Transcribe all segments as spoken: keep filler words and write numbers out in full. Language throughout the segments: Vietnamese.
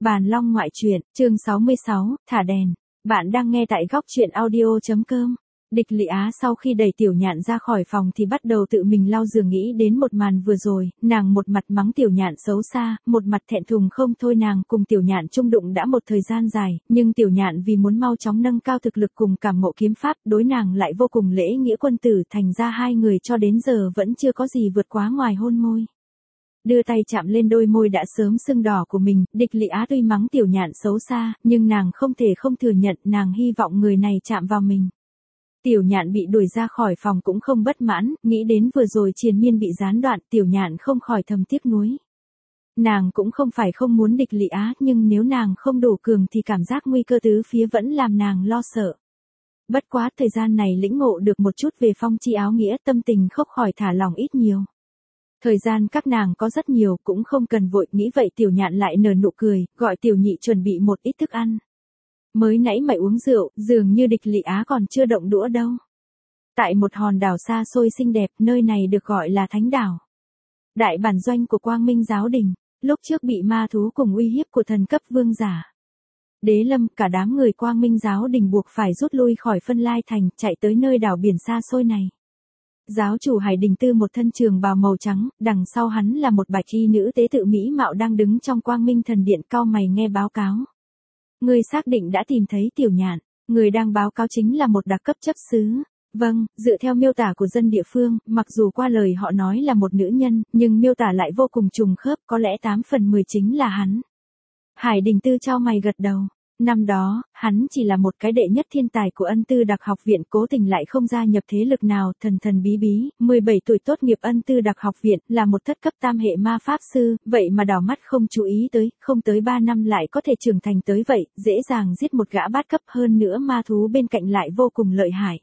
Bàn Long ngoại truyện, chương sáu mươi sáu, thả đèn. Bạn đang nghe tại góc truyện audio.com. Địch Lị Á sau khi đẩy Tiểu Nhạn ra khỏi phòng thì bắt đầu tự mình lau giường, nghĩ đến một màn vừa rồi, nàng một mặt mắng Tiểu Nhạn xấu xa, một mặt thẹn thùng không thôi. Nàng cùng Tiểu Nhạn chung đụng đã một thời gian dài, nhưng Tiểu Nhạn vì muốn mau chóng nâng cao thực lực cùng cảm ngộ kiếm pháp, đối nàng lại vô cùng lễ nghĩa quân tử, thành ra hai người cho đến giờ vẫn chưa có gì vượt quá ngoài hôn môi. Đưa tay chạm lên đôi môi đã sớm sưng đỏ của mình, Địch Lị Á tuy mắng Tiểu Nhạn xấu xa, nhưng nàng không thể không thừa nhận, nàng hy vọng người này chạm vào mình. Tiểu Nhạn bị đuổi ra khỏi phòng cũng không bất mãn, nghĩ đến vừa rồi triền miên bị gián đoạn, Tiểu Nhạn không khỏi thầm tiếc nuối. Nàng cũng không phải không muốn Địch Lị Á, nhưng nếu nàng không đủ cường thì cảm giác nguy cơ tứ phía vẫn làm nàng lo sợ. Bất quá thời gian này lĩnh ngộ được một chút về phong chi áo nghĩa, tâm tình không khỏi thả lỏng ít nhiều. Thời gian các nàng có rất nhiều, cũng không cần vội, nghĩ vậy Tiểu Nhạn lại nở nụ cười, gọi Tiểu Nhị chuẩn bị một ít thức ăn. Mới nãy mày uống rượu, dường như Địch Lị Á còn chưa động đũa đâu. Tại một hòn đảo xa xôi xinh đẹp, nơi này được gọi là Thánh Đảo. Đại bản doanh của Quang Minh Giáo Đình, lúc trước bị ma thú cùng uy hiếp của thần cấp vương giả. Đế Lâm, cả đám người Quang Minh Giáo Đình buộc phải rút lui khỏi Phân Lai Thành, chạy tới nơi đảo biển xa xôi này. Giáo chủ Hải Đình Tư một thân trường bào màu trắng, đằng sau hắn là một bạch y nữ tế tự mỹ mạo đang đứng trong Quang Minh Thần Điện, cau mày nghe báo cáo. Người xác định đã tìm thấy Tiểu Nhạn, người đang báo cáo chính là một đặc cấp chấp sứ. Vâng, dựa theo miêu tả của dân địa phương, mặc dù qua lời họ nói là một nữ nhân, nhưng miêu tả lại vô cùng trùng khớp, có lẽ tám phần mười chính là hắn. Hải Đình Tư chau mày gật đầu. Năm đó, hắn chỉ là một cái đệ nhất thiên tài của Ân Tư Đặc Học Viện, cố tình lại không gia nhập thế lực nào, thần thần bí bí, mười bảy tuổi tốt nghiệp Ân Tư Đặc Học Viện, là một thất cấp tam hệ ma pháp sư, vậy mà đảo mắt không chú ý tới, không tới ba năm lại có thể trưởng thành tới vậy, dễ dàng giết một gã bát cấp, hơn nữa ma thú bên cạnh lại vô cùng lợi hại.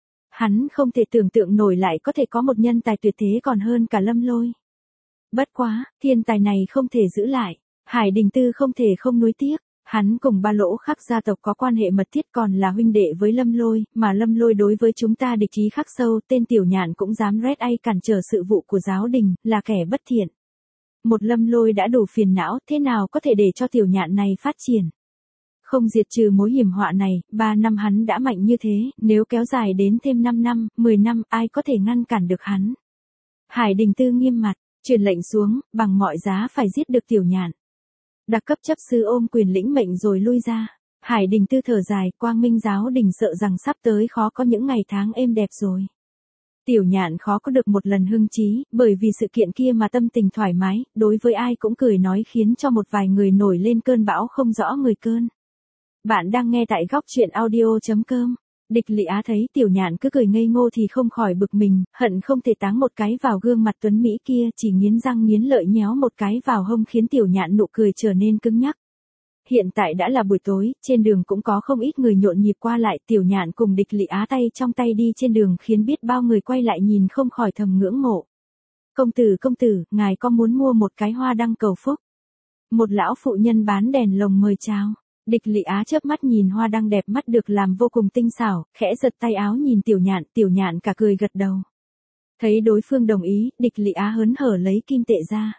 Hắn không thể tưởng tượng nổi lại có thể có một nhân tài tuyệt thế còn hơn cả Lâm Lôi. Bất quá, thiên tài này không thể giữ lại, Hải Đình Tư không thể không nuối tiếc. Hắn cùng Ba Lỗ Khắc gia tộc có quan hệ mật thiết, còn là huynh đệ với Lâm Lôi, mà Lâm Lôi đối với chúng ta địch ý khắc sâu, tên Tiểu Nhạn cũng dám red ai cản trở sự vụ của giáo đình, là kẻ bất thiện. Một Lâm Lôi đã đủ phiền não, thế nào có thể để cho Tiểu Nhạn này phát triển. Không diệt trừ mối hiểm họa này, ba năm hắn đã mạnh như thế, nếu kéo dài đến thêm năm năm, mười năm, ai có thể ngăn cản được hắn. Hải Đình Tư nghiêm mặt, truyền lệnh xuống, bằng mọi giá phải giết được Tiểu Nhạn. Đặc cấp chấp sứ ôm quyền lĩnh mệnh rồi lui ra. Hải Đình Tư thở dài, Quang Minh Giáo Đình sợ rằng sắp tới khó có những ngày tháng êm đẹp rồi. Tiểu Nhạn khó có được một lần hưng trí, bởi vì sự kiện kia mà tâm tình thoải mái, đối với ai cũng cười nói, khiến cho một vài người nổi lên cơn bão không rõ người cơn. Bạn đang nghe tại góc truyện audio.com. Địch Lị Á thấy Tiểu Nhạn cứ cười ngây ngô thì không khỏi bực mình, hận không thể táng một cái vào gương mặt tuấn Mỹ kia, chỉ nghiến răng nghiến lợi nhéo một cái vào hông khiến Tiểu Nhạn nụ cười trở nên cứng nhắc. Hiện tại đã là buổi tối, trên đường cũng có không ít người nhộn nhịp qua lại, Tiểu Nhạn cùng Địch Lị Á tay trong tay đi trên đường khiến biết bao người quay lại nhìn không khỏi thầm ngưỡng mộ. Công tử công tử, ngài có muốn mua một cái hoa đăng cầu phúc? Một lão phụ nhân bán đèn lồng mời chào. Địch Lị Á chớp mắt nhìn hoa đăng đẹp mắt được làm vô cùng tinh xảo, khẽ giật tay áo nhìn Tiểu Nhạn, Tiểu Nhạn cả cười gật đầu. Thấy đối phương đồng ý, Địch Lị Á hớn hở lấy kim tệ ra.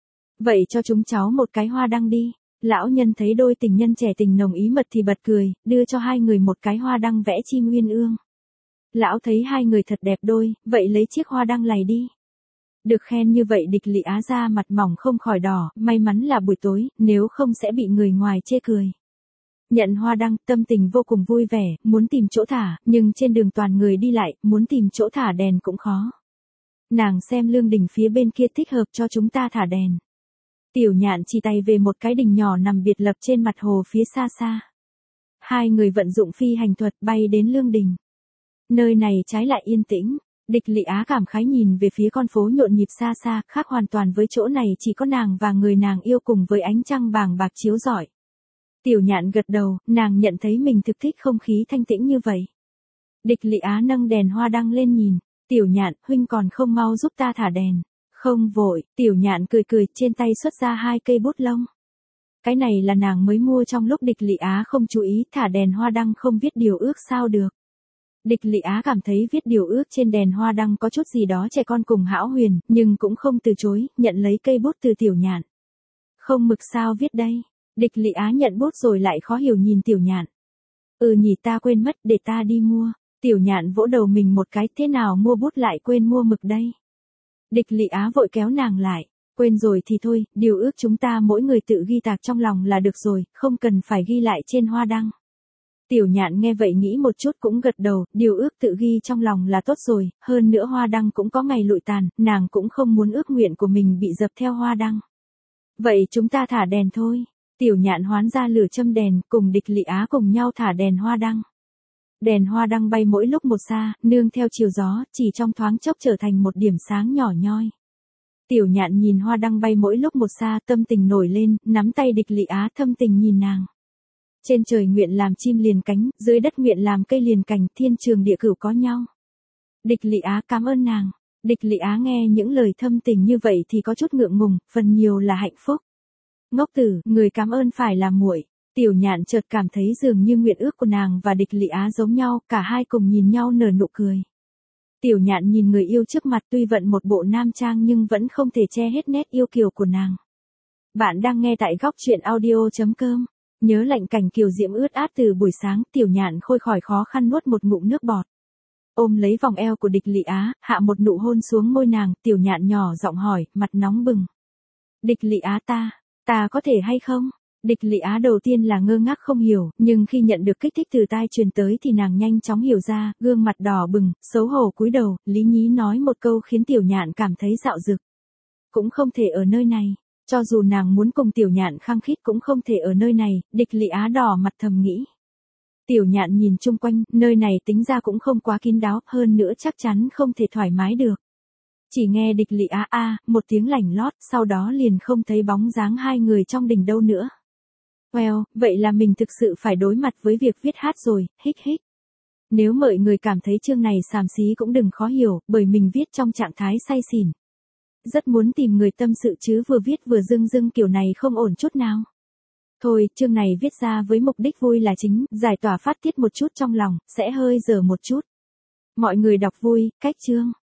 Vậy cho chúng cháu một cái hoa đăng đi. Lão nhân thấy đôi tình nhân trẻ tình nồng ý mật thì bật cười, đưa cho hai người một cái hoa đăng vẽ chim uyên ương. Lão thấy hai người thật đẹp đôi, vậy lấy chiếc hoa đăng lày đi. Được khen như vậy Địch Lị Á ra mặt mỏng không khỏi đỏ, may mắn là buổi tối, nếu không sẽ bị người ngoài chê cười. Nhận hoa đăng, tâm tình vô cùng vui vẻ, muốn tìm chỗ thả, nhưng trên đường toàn người đi lại, muốn tìm chỗ thả đèn cũng khó. Nàng xem lương đình phía bên kia thích hợp cho chúng ta thả đèn. Tiểu Nhạn chỉ tay về một cái đình nhỏ nằm biệt lập trên mặt hồ phía xa xa. Hai người vận dụng phi hành thuật bay đến lương đình. Nơi này trái lại yên tĩnh, Địch Lị Á cảm khái nhìn về phía con phố nhộn nhịp xa xa, khác hoàn toàn với chỗ này, chỉ có nàng và người nàng yêu cùng với ánh trăng bàng bạc chiếu rọi. Tiểu Nhạn gật đầu, nàng nhận thấy mình thực thích không khí thanh tĩnh như vậy. Địch Lị Á nâng đèn hoa đăng lên nhìn, Tiểu Nhạn, huynh còn không mau giúp ta thả đèn. Không vội, Tiểu Nhạn cười cười, trên tay xuất ra hai cây bút lông. Cái này là nàng mới mua trong lúc Địch Lị Á không chú ý, thả đèn hoa đăng không viết điều ước sao được. Địch Lị Á cảm thấy viết điều ước trên đèn hoa đăng có chút gì đó trẻ con cùng hão huyền, nhưng cũng không từ chối, nhận lấy cây bút từ Tiểu Nhạn. Không mực sao viết đây? Địch Lị Á nhận bút rồi lại khó hiểu nhìn Tiểu Nhạn. Ừ nhỉ, ta quên mất, để ta đi mua. Tiểu Nhạn vỗ đầu mình một cái, thế nào mua bút lại quên mua mực đây? Địch Lị Á vội kéo nàng lại. Quên rồi thì thôi, điều ước chúng ta mỗi người tự ghi tạc trong lòng là được rồi, không cần phải ghi lại trên hoa đăng. Tiểu Nhạn nghe vậy nghĩ một chút cũng gật đầu, điều ước tự ghi trong lòng là tốt rồi, hơn nữa hoa đăng cũng có ngày lụi tàn, nàng cũng không muốn ước nguyện của mình bị dập theo hoa đăng. Vậy chúng ta thả đèn thôi. Tiểu Nhạn hoán ra lửa châm đèn, cùng Địch Lị Á cùng nhau thả đèn hoa đăng. Đèn hoa đăng bay mỗi lúc một xa, nương theo chiều gió, chỉ trong thoáng chốc trở thành một điểm sáng nhỏ nhoi. Tiểu Nhạn nhìn hoa đăng bay mỗi lúc một xa, tâm tình nổi lên, nắm tay Địch Lị Á thâm tình nhìn nàng. Trên trời nguyện làm chim liền cánh, dưới đất nguyện làm cây liền cành, thiên trường địa cửu có nhau. Địch Lị Á cảm ơn nàng. Địch Lị Á nghe những lời thâm tình như vậy thì có chút ngượng ngùng, phần nhiều là hạnh phúc. Ngốc tử, người cảm ơn phải là muội. Tiểu Nhạn chợt cảm thấy dường như nguyện ước của nàng và Địch Lị Á giống nhau, cả hai cùng nhìn nhau nở nụ cười. Tiểu Nhạn nhìn người yêu trước mặt tuy vận một bộ nam trang nhưng vẫn không thể che hết nét yêu kiều của nàng. Bạn đang nghe tại góc truyện audio chấm com. Nhớ lạnh cảnh kiều diễm ướt át từ buổi sáng, Tiểu Nhạn khôi khỏi khó khăn nuốt một ngụm nước bọt. Ôm lấy vòng eo của Địch Lị Á, hạ một nụ hôn xuống môi nàng, Tiểu Nhạn nhỏ giọng hỏi, mặt nóng bừng. Địch Lị Á ta, ta có thể hay không? Địch Lị Á đầu tiên là ngơ ngác không hiểu, nhưng khi nhận được kích thích từ tai truyền tới thì nàng nhanh chóng hiểu ra, gương mặt đỏ bừng, xấu hổ cúi đầu, lý nhí nói một câu khiến Tiểu Nhạn cảm thấy dạo dực. Cũng không thể ở nơi này, cho dù nàng muốn cùng Tiểu Nhạn khăng khít cũng không thể ở nơi này, Địch Lị Á đỏ mặt thầm nghĩ. Tiểu Nhạn nhìn chung quanh, nơi này tính ra cũng không quá kín đáo, hơn nữa chắc chắn không thể thoải mái được. Chỉ nghe Địch Lị Á a, một tiếng lảnh lót, sau đó liền không thấy bóng dáng hai người trong đình đâu nữa. Well, vậy là mình thực sự phải đối mặt với việc viết hát rồi, hích hích. Nếu mọi người cảm thấy chương này xàm xí cũng đừng khó hiểu, bởi mình viết trong trạng thái say xỉn. Rất muốn tìm người tâm sự chứ vừa viết vừa dưng dưng kiểu này không ổn chút nào. Thôi, chương này viết ra với mục đích vui là chính, giải tỏa phát tiết một chút trong lòng, sẽ hơi dở một chút. Mọi người đọc vui, cách chương.